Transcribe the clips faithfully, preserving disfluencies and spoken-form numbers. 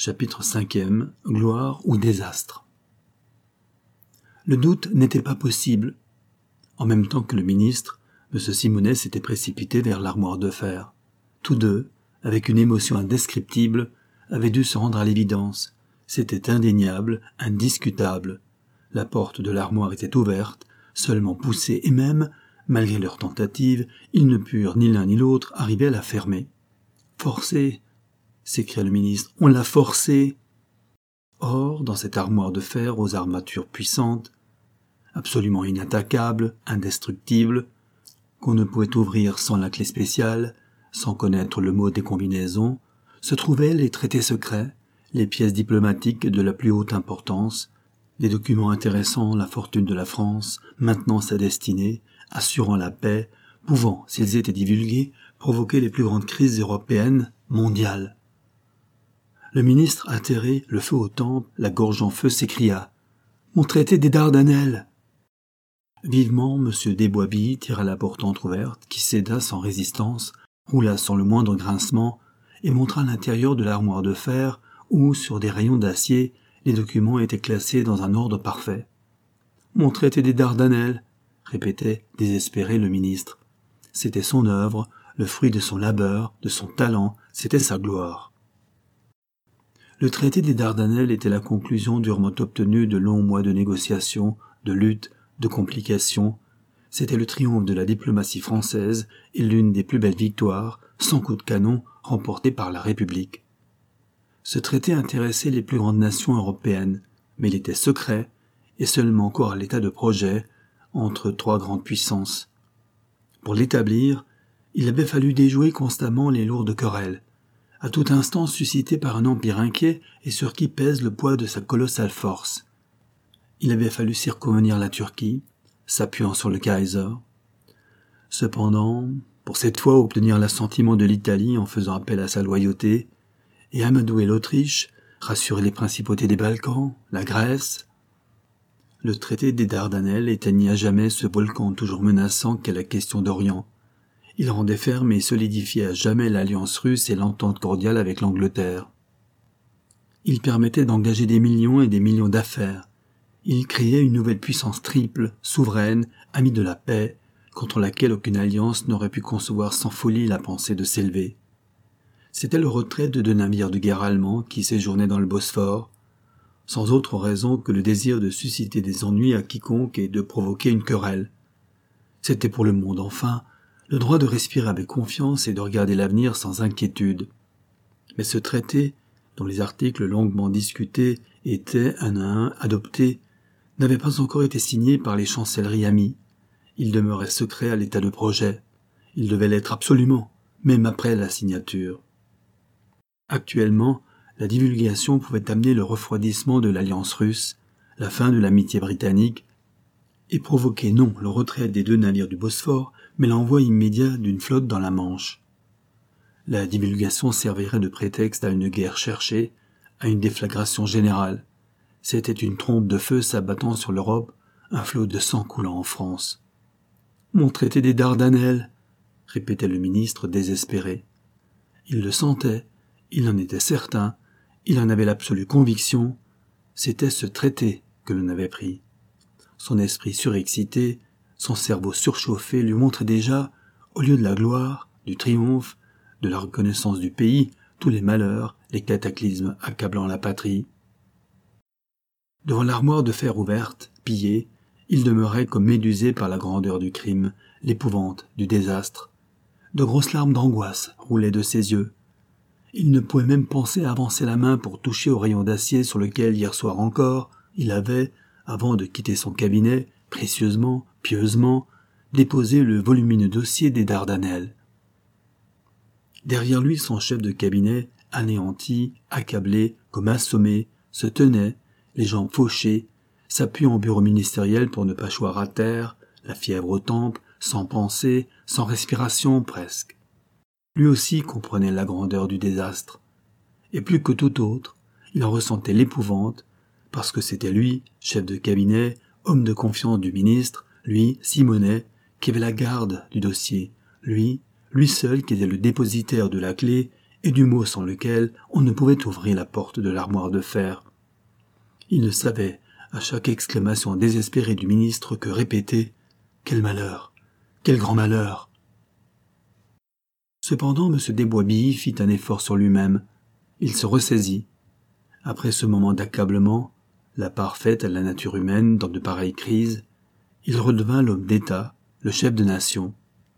Chapitre cinquième. Gloire ou désastre. Le doute n'était pas possible. En même temps que le ministre, M. Simonet s'était précipité vers l'armoire de fer. Tous deux, avec une émotion indescriptible, avaient dû se rendre à l'évidence. C'était indéniable, indiscutable. La porte de l'armoire était ouverte, seulement poussée, et même, malgré leurs tentatives, ils ne purent ni l'un ni l'autre arriver à la fermer. « Forcé !» s'écria le ministre. « On l'a forcé !» Or, dans cette armoire de fer aux armatures puissantes, absolument inattaquable, indestructible, qu'on ne pouvait ouvrir sans la clé spéciale, sans connaître le mot des combinaisons, se trouvaient les traités secrets, les pièces diplomatiques de la plus haute importance, les documents intéressant la fortune de la France, maintenant sa destinée, assurant la paix, pouvant, s'ils étaient divulgués, provoquer les plus grandes crises européennes, mondiales. Le ministre, atterré, le feu aux tempes, la gorge en feu, s'écria « Mon traité des Dardanelles !» Vivement, M. Desboisbilles tira la porte entr'ouverte, qui céda sans résistance, roula sans le moindre grincement, et montra l'intérieur de l'armoire de fer, où, sur des rayons d'acier, les documents étaient classés dans un ordre parfait. « Mon traité des Dardanelles !» répétait, désespéré, le ministre. C'était son œuvre, le fruit de son labeur, de son talent, c'était sa gloire. Le traité des Dardanelles était la conclusion durement obtenue de longs mois de négociations, de luttes, de complications. C'était le triomphe de la diplomatie française et l'une des plus belles victoires, sans coup de canon, remportées par la République. Ce traité intéressait les plus grandes nations européennes, mais il était secret et seulement encore à l'état de projet entre trois grandes puissances. Pour l'établir, il avait fallu déjouer constamment les lourdes querelles, à tout instant suscitées par un empire inquiet et sur qui pèse le poids de sa colossale force. Il avait fallu circonvenir la Turquie, s'appuyant sur le Kaiser. Cependant, pour cette fois obtenir l'assentiment de l'Italie en faisant appel à sa loyauté, et amadouer l'Autriche, rassurer les principautés des Balkans, la Grèce. Le traité des Dardanelles éteignit à jamais ce volcan toujours menaçant qu'est la question d'Orient. Il rendait ferme et solidifiait à jamais l'alliance russe et l'entente cordiale avec l'Angleterre. Il permettait d'engager des millions et des millions d'affaires. Il créait une nouvelle puissance triple, souveraine, amie de la paix, contre laquelle aucune alliance n'aurait pu concevoir sans folie la pensée de s'élever. C'était le retrait de deux navires de guerre allemands qui séjournaient dans le Bosphore, sans autre raison que le désir de susciter des ennuis à quiconque et de provoquer une querelle. C'était pour le monde, enfin, le droit de respirer avec confiance et de regarder l'avenir sans inquiétude. Mais ce traité, dont les articles longuement discutés étaient un à un adoptés, n'avait pas encore été signé par les chancelleries amies. Il demeurait secret à l'état de projet. Il devait l'être absolument, même après la signature. Actuellement, la divulgation pouvait amener le refroidissement de l'alliance russe, la fin de l'amitié britannique, et provoquer non le retrait des deux navires du Bosphore, mais l'envoi immédiat d'une flotte dans la Manche. La divulgation servirait de prétexte à une guerre cherchée, à une déflagration générale. C'était une trompe de feu s'abattant sur l'Europe, un flot de sang coulant en France. « Mon traité des Dardanelles !» répétait le ministre désespéré. Il le sentait, il en était certain, il en avait l'absolue conviction. C'était ce traité que l'on avait pris. Son esprit surexcité, son cerveau surchauffé lui montrait déjà, au lieu de la gloire, du triomphe, de la reconnaissance du pays, tous les malheurs, les cataclysmes accablant la patrie. Devant l'armoire de fer ouverte, pillée, il demeurait comme médusé par la grandeur du crime, l'épouvante du désastre. De grosses larmes d'angoisse roulaient de ses yeux. Il ne pouvait même penser à avancer la main pour toucher au rayon d'acier sur lequel, hier soir encore, il avait, avant de quitter son cabinet, précieusement, pieusement, déposé le volumineux dossier des Dardanelles. Derrière lui, son chef de cabinet, anéanti, accablé, comme assommé, se tenait, les jambes fauchées, s'appuyant au bureau ministériel pour ne pas choir à terre, la fièvre aux tempes, sans pensée, sans respiration presque. Lui aussi comprenait la grandeur du désastre. Et plus que tout autre, il en ressentait l'épouvante, parce que c'était lui, chef de cabinet, homme de confiance du ministre, lui, Simonet, qui avait la garde du dossier, lui, lui seul qui était le dépositaire de la clé et du mot sans lequel on ne pouvait ouvrir la porte de l'armoire de fer. Il ne savait, à chaque exclamation désespérée du ministre, que répéter « Quel malheur! Quel grand malheur !» Cependant, M. Desboisbilly fit un effort sur lui-même. Il se ressaisit. Après ce moment d'accablement, la part faite à la nature humaine dans de pareilles crises, il redevint l'homme d'État, le chef de nation.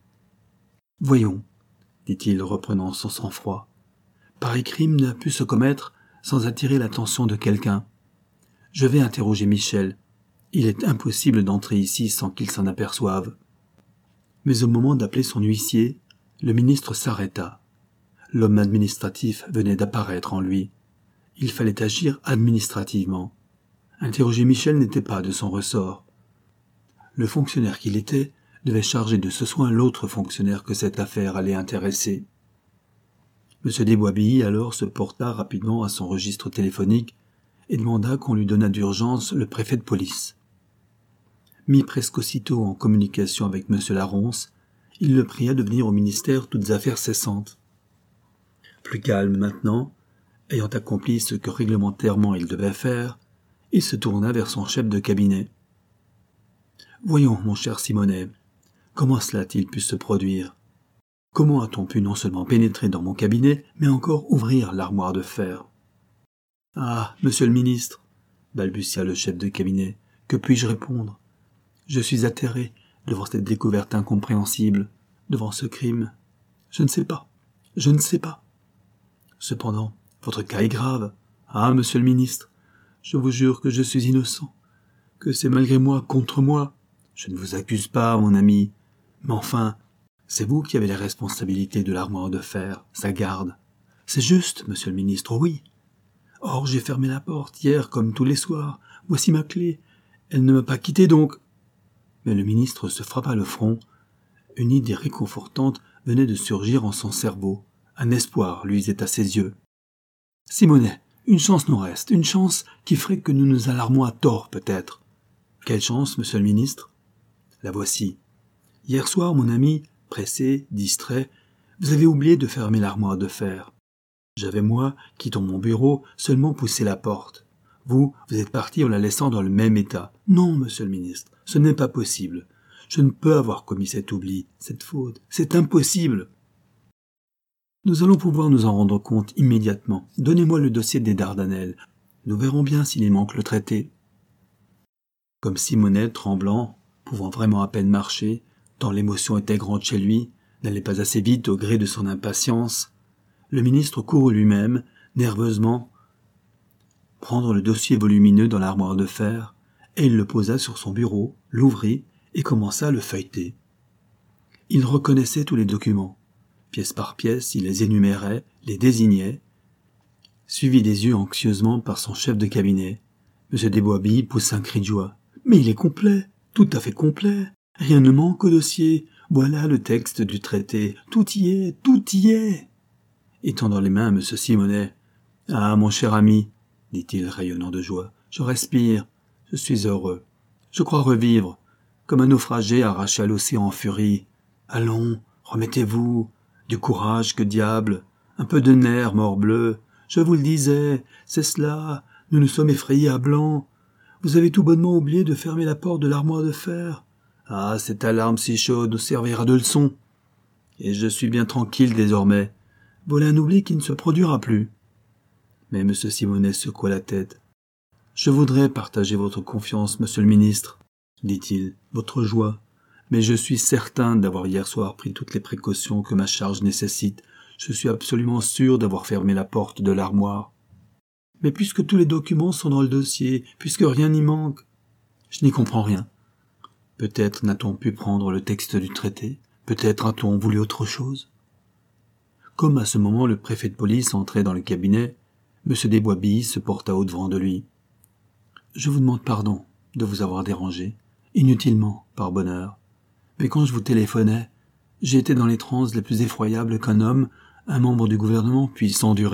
« Voyons, dit-il, reprenant son sang-froid, pareil crime n'a pu se commettre sans attirer l'attention de quelqu'un. Je vais interroger Michel. Il est impossible d'entrer ici sans qu'il s'en aperçoive. » Mais au moment d'appeler son huissier, le ministre s'arrêta. L'homme administratif venait d'apparaître en lui. Il fallait agir administrativement. Interroger Michel n'était pas de son ressort. Le fonctionnaire qu'il était devait charger de ce soin l'autre fonctionnaire que cette affaire allait intéresser. M. Desboisbilly alors se porta rapidement à son registre téléphonique et demanda qu'on lui donnât d'urgence le préfet de police. Mis presque aussitôt en communication avec M. Laronce, il le pria de venir au ministère toutes affaires cessantes. Plus calme maintenant, ayant accompli ce que réglementairement il devait faire, il se tourna vers son chef de cabinet. « Voyons, mon cher Simonet, comment cela a-t-il pu se produire? Comment a-t-on pu non seulement pénétrer dans mon cabinet, mais encore ouvrir l'armoire de fer ?»« Ah, monsieur le ministre, balbutia le chef de cabinet, que puis-je répondre? Je suis atterré devant cette découverte incompréhensible, devant ce crime. Je ne sais pas, je ne sais pas. Cependant, votre cas est grave. Ah, monsieur le ministre, je vous jure que je suis innocent, que c'est malgré moi contre moi. Je ne vous accuse pas, mon ami, mais enfin, c'est vous qui avez la responsabilité de l'armoire de fer, sa garde. C'est juste, monsieur le ministre, oui. Or, j'ai fermé la porte hier comme tous les soirs. Voici ma clé. Elle ne m'a pas quitté donc. Mais le ministre se frappa le front. Une idée réconfortante venait de surgir en son cerveau. Un espoir luisait à ses yeux. Simonet, une chance nous reste, une chance qui ferait que nous nous alarmons à tort, peut-être. Quelle chance, monsieur le ministre? La voici. Hier soir, mon ami, pressé, distrait, vous avez oublié de fermer l'armoire de fer. J'avais, moi, quittant mon bureau, seulement poussé la porte. Vous, vous êtes parti en la laissant dans le même état. Non, monsieur le ministre, ce n'est pas possible. Je ne peux avoir commis cet oubli, cette faute. C'est impossible. Nous allons pouvoir nous en rendre compte immédiatement. Donnez-moi le dossier des Dardanelles. Nous verrons bien s'il y manque le traité. Comme Simonet, tremblant, pouvant vraiment à peine marcher, tant l'émotion était grande chez lui, n'allait pas assez vite au gré de son impatience, le ministre courut lui-même, nerveusement, prendre le dossier volumineux dans l'armoire de fer, et il le posa sur son bureau, l'ouvrit et commença à le feuilleter. Il reconnaissait tous les documents. Pièce par pièce, il les énumérait, les désignait, suivi des yeux anxieusement par son chef de cabinet. M. Desboisbilly poussa un cri de joie. « Mais il est complet, tout à fait complet. Rien ne manque au dossier. Voilà le texte du traité. Tout y est, tout y est. » Étendant les mains à M. Simonet. « Ah, mon cher ami, dit-il rayonnant de joie, je respire, je suis heureux. Je crois revivre, comme un naufragé arraché à l'océan en furie. Allons, remettez-vous, du courage, que diable, un peu de nerfs, morbleu. Je vous le disais, c'est cela, nous nous sommes effrayés à blanc. Vous avez tout bonnement oublié de fermer la porte de l'armoire de fer. Ah, cette alarme si chaude nous servira de leçon. Et je suis bien tranquille désormais. Voilà un oubli qui ne se produira plus. » Mais M. Simonet secoua la tête. « Je voudrais partager votre confiance, monsieur le ministre, dit-il, votre joie. Mais je suis certain d'avoir hier soir pris toutes les précautions que ma charge nécessite. Je suis absolument sûr d'avoir fermé la porte de l'armoire. Mais puisque tous les documents sont dans le dossier, puisque rien n'y manque, je n'y comprends rien. Peut-être n'a-t-on pu prendre le texte du traité, peut-être a-t-on voulu autre chose. » Comme à ce moment le préfet de police entrait dans le cabinet, M. Desboisbilly se porta au-devant de lui. « Je vous demande pardon de vous avoir dérangé, inutilement, par bonheur. Mais quand je vous téléphonais, j'ai été dans les transes les plus effroyables qu'un homme, un membre du gouvernement, puisse endurer. »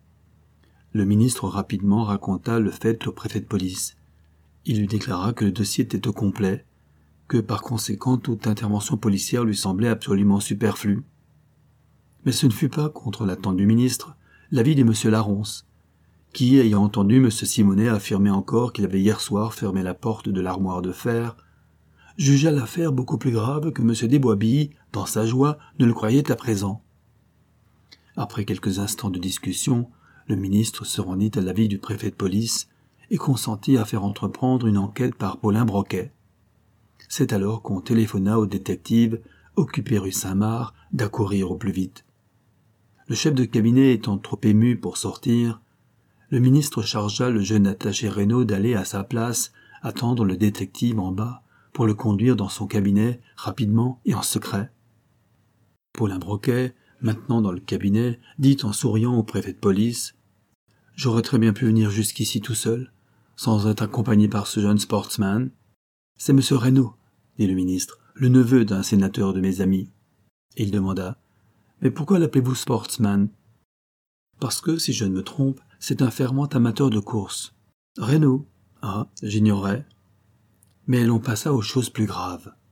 Le ministre rapidement raconta le fait au préfet de police. Il lui déclara que le dossier était au complet, que par conséquent toute intervention policière lui semblait absolument superflue. Mais ce ne fut pas, contre l'attente du ministre, l'avis de M. Laronce, qui, ayant entendu M. Simonet affirmer encore qu'il avait hier soir fermé la porte de l'armoire de fer, jugea l'affaire beaucoup plus grave que M. Desboisbilles, dans sa joie, ne le croyait à présent. Après quelques instants de discussion, le ministre se rendit à l'avis du préfet de police et consentit à faire entreprendre une enquête par Paulin Broquet. C'est alors qu'on téléphona au détective, occupé rue Saint-Marc, d'accourir au plus vite. Le chef de cabinet étant trop ému pour sortir, le ministre chargea le jeune attaché Reynaud d'aller à sa place attendre le détective en bas pour le conduire dans son cabinet rapidement et en secret. Paulin Broquet, maintenant dans le cabinet, dit en souriant au préfet de police « J'aurais très bien pu venir jusqu'ici tout seul, sans être accompagné par ce jeune sportsman. C'est M. Reynaud, dit le ministre, le neveu d'un sénateur de mes amis. » Et il demanda « Mais pourquoi l'appelez-vous sportsman ?»« Parce que, si je ne me trompe, c'est un fervent amateur de course. »« Reynaud ? Ah, j'ignorais. » Mais l'on passa aux choses plus graves.